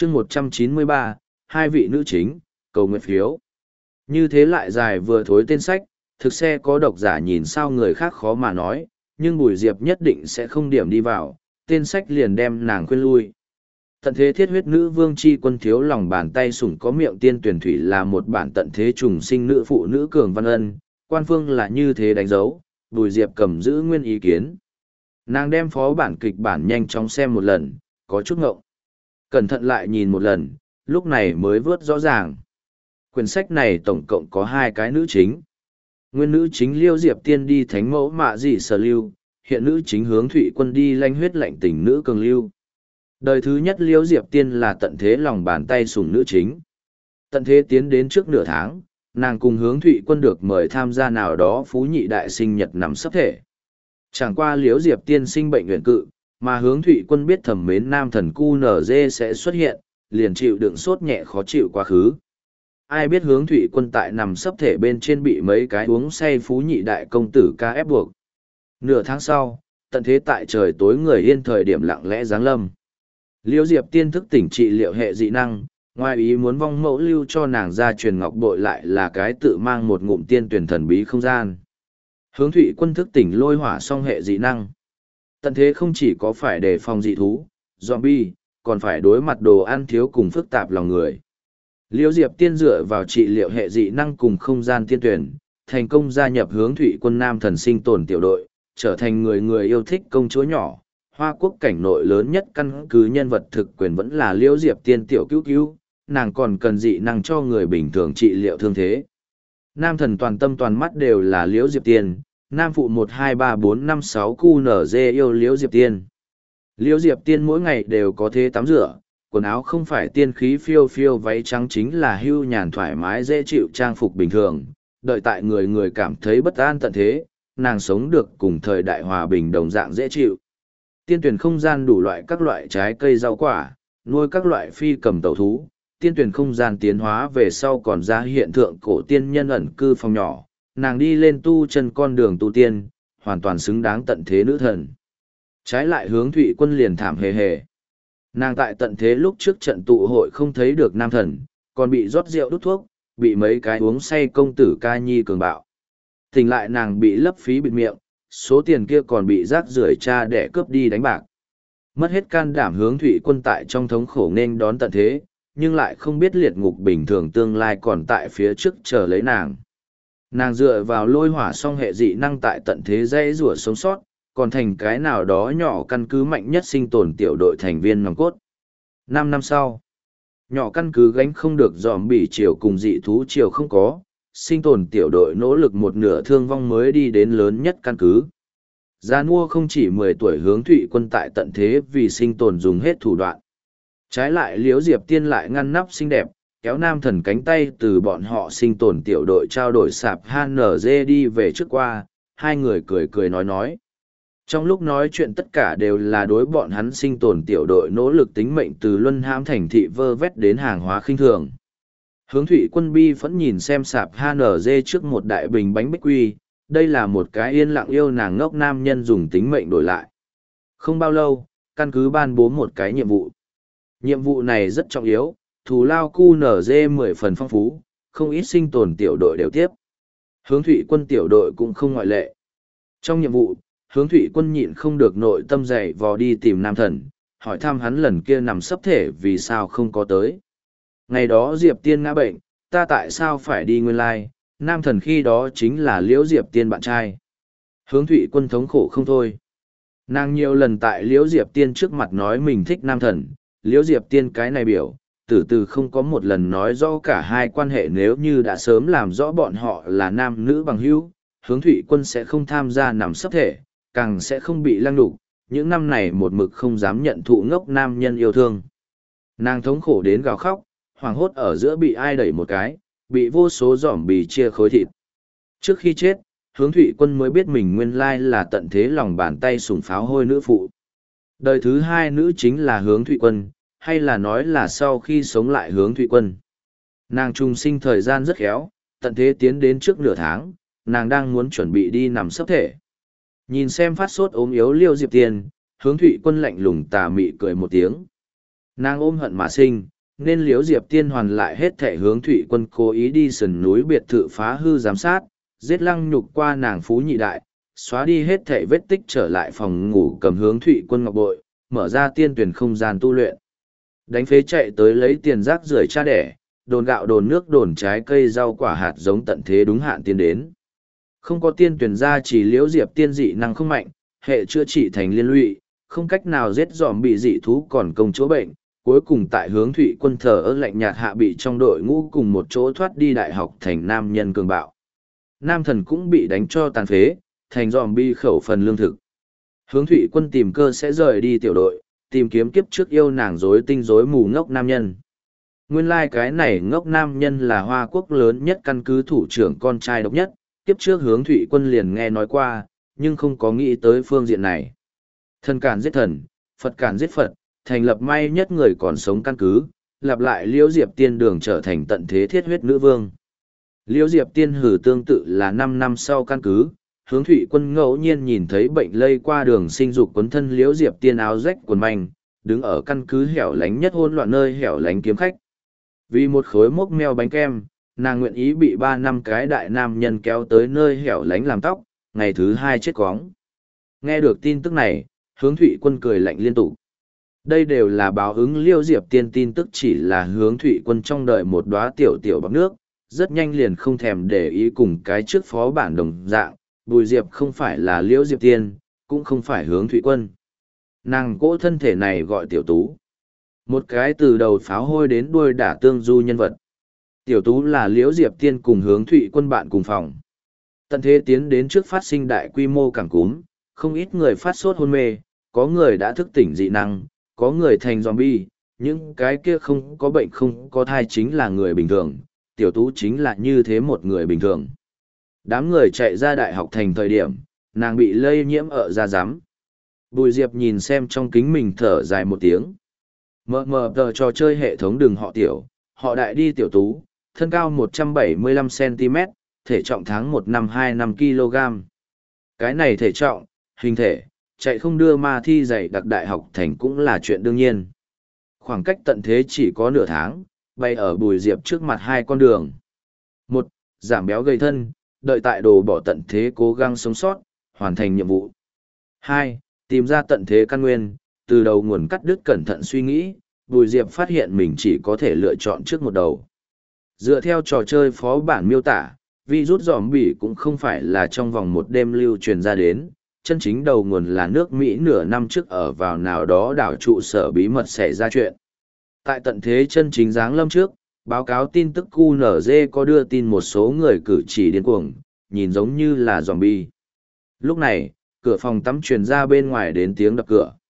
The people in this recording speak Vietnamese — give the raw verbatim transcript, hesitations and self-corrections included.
chương một trăm chín mươi ba, hai vị nữ chính, cầu nguyện phiếu. Như thế lại dài vừa thối tên sách, thực xe có độc giả nhìn sao người khác khó mà nói, nhưng Bùi Diệp nhất định sẽ không điểm đi vào, tên sách liền đem nàng khuyên lui. Tận thế thiết huyết nữ vương chi quân thiếu lòng bàn tay sủng có miệng tiên tuyển thủy là một bản tận thế trùng sinh nữ phụ nữ cường văn ân, quan phương là như thế đánh dấu, Bùi Diệp cầm giữ nguyên ý kiến. Nàng đem phó bản kịch bản nhanh chóng xem một lần, có chút ngộng. Cẩn thận lại nhìn một lần, lúc này mới vớt rõ ràng. Quyển sách này tổng cộng có hai cái nữ chính. Nguyên nữ chính Liêu Diệp Tiên đi thánh mẫu mạ dị sở lưu, hiện nữ chính hướng Thụy Quân đi lanh huyết lạnh tình nữ cường lưu. Đời thứ nhất Liêu Diệp Tiên là tận thế lòng bàn tay sủng nữ chính. Tận thế tiến đến trước nửa tháng, nàng cùng hướng Thụy Quân được mời tham gia nào đó phú nhị đại sinh nhật nằm sắp thể. Chẳng qua Liêu Diệp Tiên sinh bệnh nguyện cự, mà hướng Thụy Quân biết thẩm mến nam thần cu nở dê sẽ xuất hiện, liền chịu đựng sốt nhẹ khó chịu quá khứ. Ai biết hướng Thụy Quân tại nằm sấp thể bên trên bị mấy cái uống say phú nhị đại công tử ca ép buộc. Nửa tháng sau, tận thế tại trời tối người yên thời điểm lặng lẽ giáng lâm. Liêu Diệp Tiên thức tỉnh trị liệu hệ dị năng, ngoài ý muốn vong mẫu lưu cho nàng ra truyền ngọc bội lại là cái tự mang một ngụm tiên tuyển thần bí không gian. Hướng Thụy Quân thức tỉnh lôi hỏa song hệ dị năng. Tận thế không chỉ có phải đề phòng dị thú, zombie, còn phải đối mặt đồ ăn thiếu cùng phức tạp lòng người. Liêu Diệp Tiên dựa vào trị liệu hệ dị năng cùng không gian tiên tuyển, thành công gia nhập hướng Thụy Quân nam thần sinh tồn tiểu đội, trở thành người người yêu thích công chúa nhỏ. Hoa quốc cảnh nội lớn nhất căn cứ nhân vật thực quyền vẫn là Liêu Diệp Tiên tiểu cứu cứu, nàng còn cần dị năng cho người bình thường trị liệu thương thế. Nam thần toàn tâm toàn mắt đều là Liêu Diệp Tiên, nam phụ một hai ba bốn năm sáu cu nở dê yêu Liêu Diệp Tiên. Liêu Diệp Tiên mỗi ngày đều có thế tắm rửa, quần áo không phải tiên khí phiêu phiêu váy trắng chính là hưu nhàn thoải mái dễ chịu trang phục bình thường, đợi tại người người cảm thấy bất an tận thế, nàng sống được cùng thời đại hòa bình đồng dạng dễ chịu. Tiên tuyển không gian đủ loại các loại trái cây rau quả, nuôi các loại phi cầm tẩu thú, tiên tuyển không gian tiến hóa về sau còn ra hiện tượng cổ tiên nhân ẩn cư phòng nhỏ, nàng đi lên tu chân con đường tu tiên, hoàn toàn xứng đáng tận thế nữ thần. Trái lại hướng Thụy Quân liền thảm hề hề. Nàng tại tận thế lúc trước trận tụ hội không thấy được nam thần, còn bị rót rượu đút thuốc, bị mấy cái uống say công tử ca nhi cường bạo. Tỉnh lại nàng bị lấp phí bịt miệng, số tiền kia còn bị rác rưởi cha để cướp đi đánh bạc. Mất hết can đảm hướng Thụy Quân tại trong thống khổ nên đón tận thế, nhưng lại không biết liệt ngục bình thường tương lai còn tại phía trước chờ lấy nàng. Nàng dựa vào lôi hỏa song hệ dị năng tại tận thế dây rủa sống sót, còn thành cái nào đó nhỏ căn cứ mạnh nhất sinh tồn tiểu đội thành viên nòng cốt. Năm năm sau, nhỏ căn cứ gánh không được dòm bỉ chiều cùng dị thú chiều không có, sinh tồn tiểu đội nỗ lực một nửa thương vong mới đi đến lớn nhất căn cứ. Gia Nua không chỉ mười tuổi hướng Thụy Quân tại tận thế vì sinh tồn dùng hết thủ đoạn. Trái lại Liễu Diệp Tiên lại ngăn nắp xinh đẹp, kéo nam thần cánh tay từ bọn họ sinh tồn tiểu đội trao đổi sạp hát en giê đi về trước qua, hai người cười cười nói nói. Trong lúc nói chuyện tất cả đều là đối bọn hắn sinh tồn tiểu đội nỗ lực tính mệnh từ luân hãm thành thị vơ vét đến hàng hóa khinh thường. Hướng Thụy Quân bi phẫn nhìn xem sạp hát en giê trước một đại bình bánh bích quy, đây là một cái yên lặng yêu nàng ngốc nam nhân dùng tính mệnh đổi lại. Không bao lâu, căn cứ ban bố một cái nhiệm vụ. Nhiệm vụ này rất trọng yếu, thù lao cu nở dê mười phần phong phú, không ít sinh tồn tiểu đội đều tiếp. Hướng Thụy Quân tiểu đội cũng không ngoại lệ. Trong nhiệm vụ, Hướng Thụy Quân nhịn không được nội tâm dày vò đi tìm nam thần, hỏi thăm hắn lần kia nằm sấp thể vì sao không có tới. Ngày đó Diệp Tiên ngã bệnh, ta tại sao phải đi nguyên lai, nam thần khi đó chính là Liễu Diệp Tiên bạn trai. Hướng Thụy Quân thống khổ không thôi. Nàng nhiều lần tại Liễu Diệp Tiên trước mặt nói mình thích nam thần, Liễu Diệp Tiên cái này biểu, từ từ không có một lần nói rõ cả hai quan hệ nếu như đã sớm làm rõ bọn họ là nam nữ bằng hữu, Hướng Thụy Quân sẽ không tham gia nằm sấp thể, càng sẽ không bị lăng đục, những năm này một mực không dám nhận thụ ngốc nam nhân yêu thương. Nàng thống khổ đến gào khóc, hoảng hốt ở giữa bị ai đẩy một cái, bị vô số giỏm bì chia khối thịt. Trước khi chết, Hướng Thụy Quân mới biết mình nguyên lai là tận thế lòng bàn tay sủng pháo hôi nữ phụ. Đời thứ hai nữ chính là Hướng Thụy Quân, hay là nói là sau khi sống lại Hướng Thụy Quân. Nàng trùng sinh thời gian rất khéo, tận thế tiến đến trước nửa tháng, nàng đang muốn chuẩn bị đi nằm sấp thể. Nhìn xem phát sốt ốm yếu Liêu Diệp Tiên, Hướng Thụy Quân lạnh lùng tà mị cười một tiếng. Nàng ôm hận mà sinh, nên liếu diệp tiên hoàn lại hết thể hướng thụy quân cố ý đi sườn núi biệt thự phá hư giám sát, giết lăng nhục qua nàng phú nhị đại, xóa đi hết thể vết tích trở lại phòng ngủ cầm hướng thụy quân ngọc bội, mở ra tiên tuyển không gian tu luyện. Đánh phế chạy tới lấy tiền rác rưởi cha đẻ, đồn gạo đồn nước đồn trái cây rau quả hạt giống tận thế đúng hạn tiến đến. Không có tiên tuyển ra chỉ liễu diệp tiên dị năng không mạnh, hệ chữa trị thành liên lụy, không cách nào giết dòm bị dị thú còn công chúa bệnh, cuối cùng tại hướng thụy quân thờ ơ lạnh nhạt hạ bị trong đội ngũ cùng một chỗ thoát đi đại học thành nam nhân cường bạo. Nam thần cũng bị đánh cho tàn phế, thành dòm bi khẩu phần lương thực. Hướng thụy quân tìm cơ sẽ rời đi tiểu đội, tìm kiếm kiếp trước yêu nàng dối tinh dối mù ngốc nam nhân. Nguyên lai like cái này ngốc nam nhân là Hoa Quốc lớn nhất căn cứ thủ trưởng con trai độc nhất, kiếp trước hướng thụy quân liền nghe nói qua, nhưng không có nghĩ tới phương diện này. Thần cản giết thần, Phật cản giết Phật, thành lập may nhất người còn sống căn cứ, lặp lại Liễu Diệp Tiên đường trở thành tận thế thiết huyết nữ vương. Liễu Diệp Tiên hử tương tự là năm năm sau căn cứ, hướng thụy quân ngẫu nhiên nhìn thấy bệnh lây qua đường sinh dục quấn thân Liễu Diệp Tiên áo rách quần manh, đứng ở căn cứ hẻo lánh nhất hỗn loạn nơi hẻo lánh kiếm khách. Vì một khối mốc meo bánh kem, nàng nguyện ý bị ba năm cái đại nam nhân kéo tới nơi hẻo lánh làm tóc, ngày thứ hai chết cóng. Nghe được tin tức này, hướng thụy quân cười lạnh liên tục. Đây đều là báo ứng Liêu Diệp Tiên tin tức, chỉ là hướng thụy quân trong đợi một đóa tiểu tiểu bọc nước, rất nhanh liền không thèm để ý cùng cái trước phó bản đồng dạng, Bùi Diệp không phải là Liêu Diệp Tiên, cũng không phải hướng thụy quân. Nàng cỗ thân thể này gọi tiểu tú. Một cái từ đầu pháo hôi đến đuôi đả tương du nhân vật. Tiểu tú là Liễu Diệp Tiên cùng hướng thụy quân bạn cùng phòng. Tận thế tiến đến trước phát sinh đại quy mô cảm cúm, không ít người phát sốt hôn mê, có người đã thức tỉnh dị năng, có người thành zombie, những cái kia không có bệnh không có thai chính là người bình thường, tiểu tú chính là như thế một người bình thường. Đám người chạy ra đại học thành thời điểm, nàng bị lây nhiễm ở da rắm. Bùi Diệp nhìn xem trong kính mình thở dài một tiếng. Mờ mờ tờ trò chơi hệ thống đừng họ tiểu, họ đại đi tiểu tú, thân cao một trăm bảy mươi lăm xăng-ti-mét, thể trọng tháng một năm hai năm ki lô gam. Cái này thể trọng, hình thể, chạy không đưa ma thi dạy đặc đại học thành cũng là chuyện đương nhiên. Khoảng cách tận thế chỉ có nửa tháng, bay ở Bùi Diệp trước mặt hai con đường. Một, giảm béo gây thân, đợi tại đồ bỏ tận thế cố gắng sống sót, hoàn thành nhiệm vụ. Hai, tìm ra tận thế căn nguyên, từ đầu nguồn cắt đứt cẩn thận suy nghĩ, Bùi Diệp phát hiện mình chỉ có thể lựa chọn trước một đầu. Dựa theo trò chơi phó bản miêu tả, virus zombie cũng không phải là trong vòng một đêm lưu truyền ra đến, chân chính đầu nguồn là nước Mỹ nửa năm trước ở vào nào đó đảo trụ sở bí mật xảy ra chuyện. Tại tận thế chân chính giáng lâm trước, báo cáo tin tức quy en giê có đưa tin một số người cử chỉ điên cuồng, nhìn giống như là zombie. Lúc này, cửa phòng tắm truyền ra bên ngoài đến tiếng đập cửa.